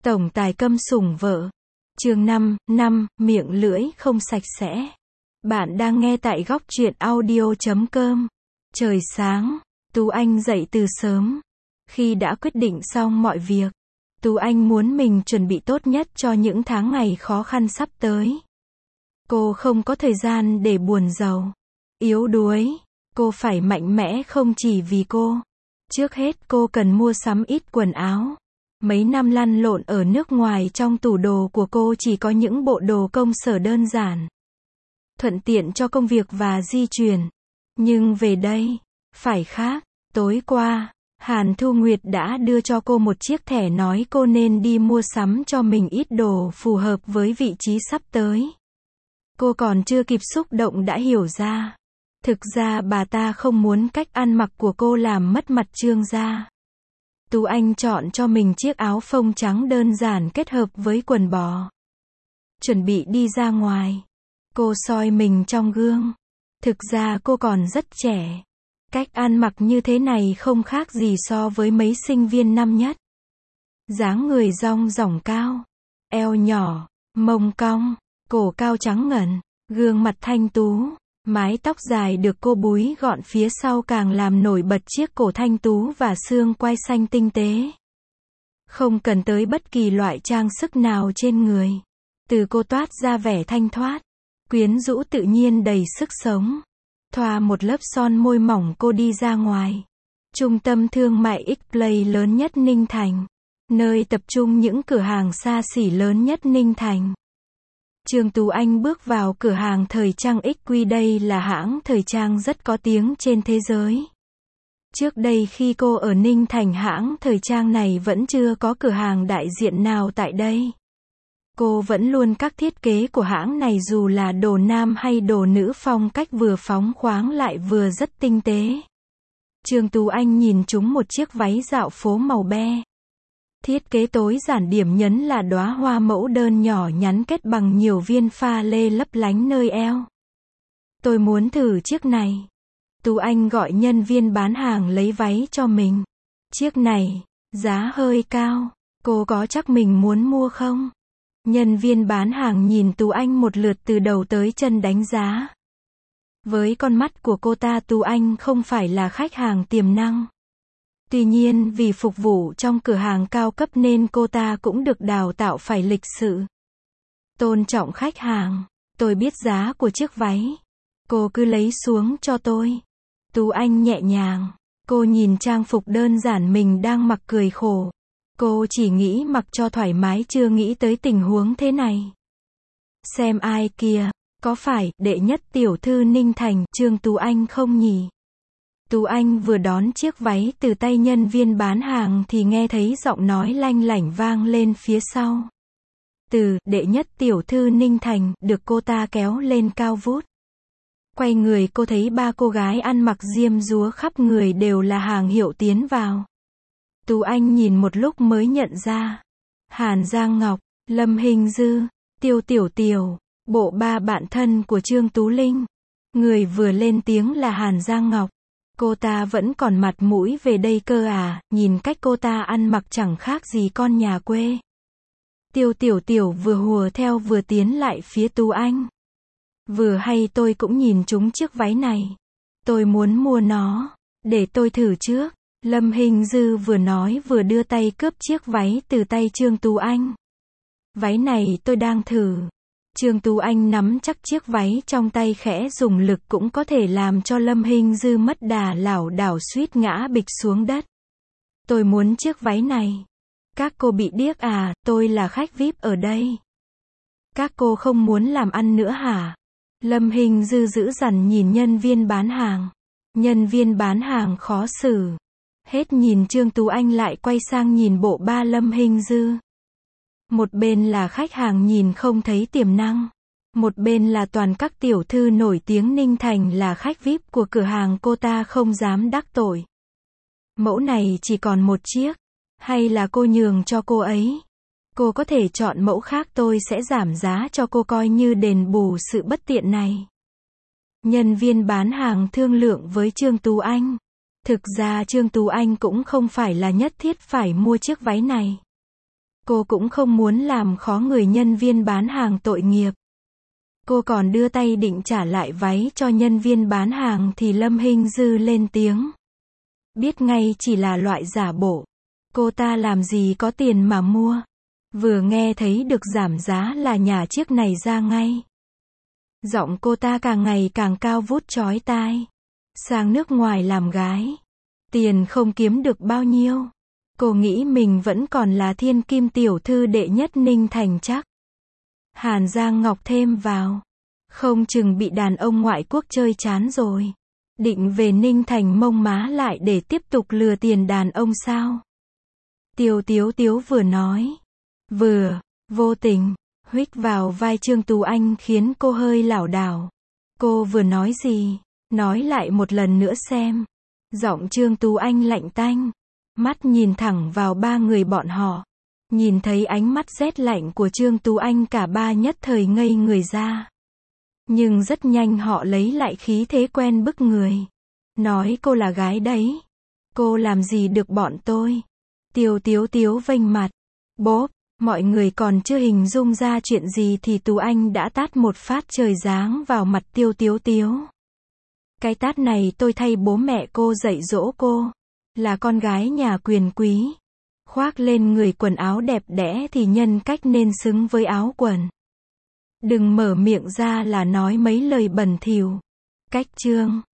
Tổng tài câm sủng vợ. Chương 5, miệng lưỡi không sạch sẽ. Bạn đang nghe tại góc truyện audio.com. Trời sáng, Tú Anh dậy từ sớm. Khi đã quyết định xong mọi việc, Tú Anh muốn mình chuẩn bị tốt nhất cho những tháng ngày khó khăn sắp tới. Cô không có thời gian để buồn rầu, yếu đuối. Cô phải mạnh mẽ không chỉ vì cô. Trước hết cô cần mua sắm ít quần áo. Mấy năm lăn lộn ở nước ngoài, trong tủ đồ của cô chỉ có những bộ đồ công sở đơn giản, thuận tiện cho công việc và di chuyển. Nhưng về đây, phải khác. Tối qua, Hàn Thu Nguyệt đã đưa cho cô một chiếc thẻ nói cô nên đi mua sắm cho mình ít đồ phù hợp với vị trí sắp tới. Cô còn chưa kịp xúc động đã hiểu ra. Thực ra bà ta không muốn cách ăn mặc của cô làm mất mặt Trương gia. Tú Anh chọn cho mình chiếc áo phông trắng đơn giản kết hợp với quần bò. Chuẩn bị đi ra ngoài. Cô soi mình trong gương. Thực ra cô còn rất trẻ. Cách ăn mặc như thế này không khác gì so với mấy sinh viên năm nhất. Dáng người dong dỏng cao, eo nhỏ, mông cong, cổ cao trắng ngần, gương mặt thanh tú. Mái tóc dài được cô búi gọn phía sau càng làm nổi bật chiếc cổ thanh tú và xương quai xanh tinh tế. Không cần tới bất kỳ loại trang sức nào trên người. Từ cô toát ra vẻ thanh thoát, quyến rũ tự nhiên đầy sức sống. Thoa một lớp son môi mỏng cô đi ra ngoài. Trung tâm thương mại X-Play lớn nhất Ninh Thành. Nơi tập trung những cửa hàng xa xỉ lớn nhất Ninh Thành. Trương Tú Anh bước vào cửa hàng thời trang XQ, đây là hãng thời trang rất có tiếng trên thế giới. Trước đây khi cô ở Ninh Thành, hãng thời trang này vẫn chưa có cửa hàng đại diện nào tại đây. Cô vẫn luôn các thiết kế của hãng này dù là đồ nam hay đồ nữ phong cách vừa phóng khoáng lại vừa rất tinh tế. Trương Tú Anh nhìn trúng một chiếc váy dạo phố màu be. Thiết kế tối giản, điểm nhấn là đóa hoa mẫu đơn nhỏ nhắn kết bằng nhiều viên pha lê lấp lánh nơi eo. Tôi muốn thử chiếc này. Tú Anh gọi nhân viên bán hàng lấy váy cho mình. Chiếc này, giá hơi cao. Cô có chắc mình muốn mua không? Nhân viên bán hàng nhìn Tú Anh một lượt từ đầu tới chân đánh giá. Với con mắt của cô ta, Tú Anh không phải là khách hàng tiềm năng. Tuy nhiên vì phục vụ trong cửa hàng cao cấp nên cô ta cũng được đào tạo phải lịch sự, tôn trọng khách hàng. Tôi biết giá của chiếc váy. Cô cứ lấy xuống cho tôi. Tú Anh nhẹ nhàng. Cô nhìn trang phục đơn giản mình đang mặc cười khổ. Cô chỉ nghĩ mặc cho thoải mái, chưa nghĩ tới tình huống thế này. Xem ai kìa, có phải đệ nhất tiểu thư Ninh Thành Trương Tú Anh không nhỉ? Tú Anh vừa đón chiếc váy từ tay nhân viên bán hàng thì nghe thấy giọng nói lanh lảnh vang lên phía sau. Từ đệ nhất tiểu thư Ninh Thành được cô ta kéo lên cao vút. Quay người cô thấy ba cô gái ăn mặc diêm dúa khắp người đều là hàng hiệu tiến vào. Tú Anh nhìn một lúc mới nhận ra. Hàn Giang Ngọc, Lâm Hình Dư, Tiêu Tiểu Tiểu, bộ ba bạn thân của Trương Tú Linh. Người vừa lên tiếng là Hàn Giang Ngọc. Cô ta vẫn còn mặt mũi về đây cơ à, nhìn cách cô ta ăn mặc chẳng khác gì con nhà quê. Tiêu Tiểu Tiểu vừa hùa theo vừa tiến lại phía Tú Anh. Vừa hay tôi cũng nhìn trúng chiếc váy này. Tôi muốn mua nó, để tôi thử trước. Lâm Hình Dư vừa nói vừa đưa tay cướp chiếc váy từ tay Trương Tú Anh. Váy này tôi đang thử. Trương Tú Anh nắm chắc chiếc váy trong tay, khẽ dùng lực cũng có thể làm cho Lâm Hình Dư mất đà lảo đảo suýt ngã bịch xuống đất. Tôi muốn chiếc váy này. Các cô bị điếc à, tôi là khách VIP ở đây. Các cô không muốn làm ăn nữa hả? Lâm Hình Dư dữ dằn nhìn nhân viên bán hàng. Nhân viên bán hàng khó xử. Hết nhìn Trương Tú Anh lại quay sang nhìn bộ ba Lâm Hình Dư. Một bên là khách hàng nhìn không thấy tiềm năng. Một bên là toàn các tiểu thư nổi tiếng Ninh Thành là khách VIP của cửa hàng cô ta không dám đắc tội. Mẫu này chỉ còn một chiếc. Hay là cô nhường cho cô ấy? Cô có thể chọn mẫu khác, tôi sẽ giảm giá cho cô coi như đền bù sự bất tiện này. Nhân viên bán hàng thương lượng với Trương Tú Anh. Thực ra Trương Tú Anh cũng không phải là nhất thiết phải mua chiếc váy này. Cô cũng không muốn làm khó người nhân viên bán hàng tội nghiệp. Cô còn đưa tay định trả lại váy cho nhân viên bán hàng thì Lâm Hinh Dư lên tiếng. Biết ngay chỉ là loại giả bộ. Cô ta làm gì có tiền mà mua. Vừa nghe thấy được giảm giá là nhả chiếc này ra ngay. Giọng cô ta càng ngày càng cao vút chói tai. Sang nước ngoài làm gái. Tiền không kiếm được bao nhiêu. Cô nghĩ mình vẫn còn là thiên kim tiểu thư đệ nhất Ninh Thành chắc. Hàn Giang Ngọc thêm vào. Không chừng bị đàn ông ngoại quốc chơi chán rồi. Định về Ninh Thành mông má lại để tiếp tục lừa tiền đàn ông sao? Tiêu Tiếu Tiếu vừa nói. Vừa, vô tình, huých vào vai Trương Tú Anh khiến cô hơi lảo đảo. Cô vừa nói gì? Nói lại một lần nữa xem. Giọng Trương Tú Anh lạnh tanh. Mắt nhìn thẳng vào ba người bọn họ. Nhìn thấy ánh mắt rét lạnh của Trương Tú Anh cả ba nhất thời ngây người ra. Nhưng rất nhanh họ lấy lại khí thế quen bức người. Nói cô là gái đấy. Cô làm gì được bọn tôi? Tiêu Tiếu Tiếu vênh mặt. Bốp, mọi người còn chưa hình dung ra chuyện gì thì Tú Anh đã tát một phát trời giáng vào mặt Tiêu Tiếu Tiếu. Cái tát này tôi thay bố mẹ cô dạy dỗ cô. Là con gái nhà quyền quý. Khoác lên người quần áo đẹp đẽ thì nhân cách nên xứng với áo quần. Đừng mở miệng ra là nói mấy lời bẩn thỉu. Cách chương